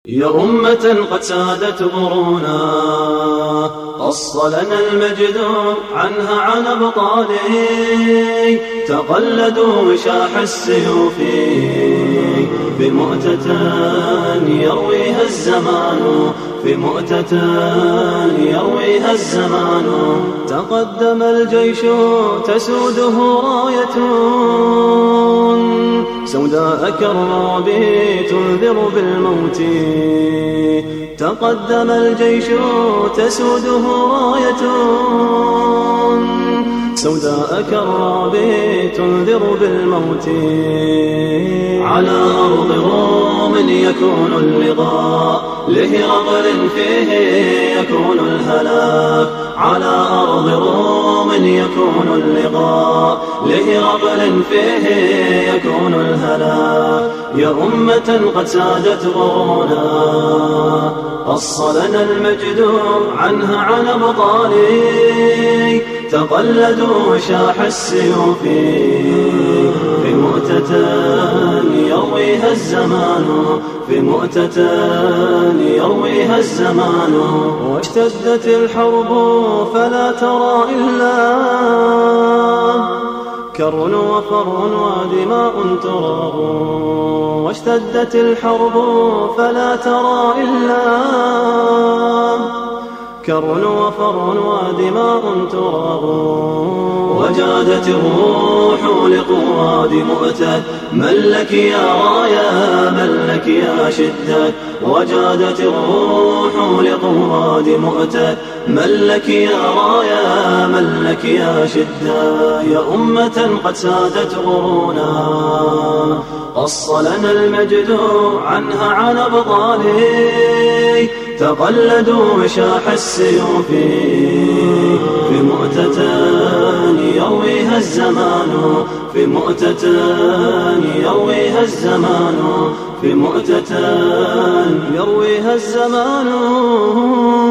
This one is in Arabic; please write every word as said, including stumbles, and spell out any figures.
يا أمة قد سادت غرونا، قص لنا المجد عنها عن أبطاله، تقلدوا وشاح السيوف بمؤتة يرويها الزمان، في مؤتة يرويها الزمان. تقدم الجيش تسوده راية سوداء كالرعب تنذر بالموت، تقدم الجيش تسوده راية سوداء كالرعب تنذر بالموت. على أرض روم يكون اللقاء، لهرقل فيه يكون الهلاك. على أرض روم يكون اللقاء، لهرقل فيه يكون الهلاك. يا أمة قد سادت غرونا، قص لنا المجد عنها عن أبطاله، تقلدوا شاح السيوف في مؤتة يرويها الزمان، في مؤتة يرويها الزمان. واشتدت الحرب فلا ترى إلا كر وفر ودماء تراب، واشتدت الحرب فلا ترى إلا كر وفر ودماء تراب. وجادت الروح لقواد مؤتة، من لك يا رايا من لك يا شدة. وجادت الروح لقواد مؤتة، من لك يا رايا من لك يا شدة. يا أمة قد سادت غرونا، قص لنا المجد عنها عن أبطاله، تقلدوا شاح السيوف في مؤتة يرويها الزمان، في مؤتة يرويها الزمان، في مؤتة يرويها الزمان.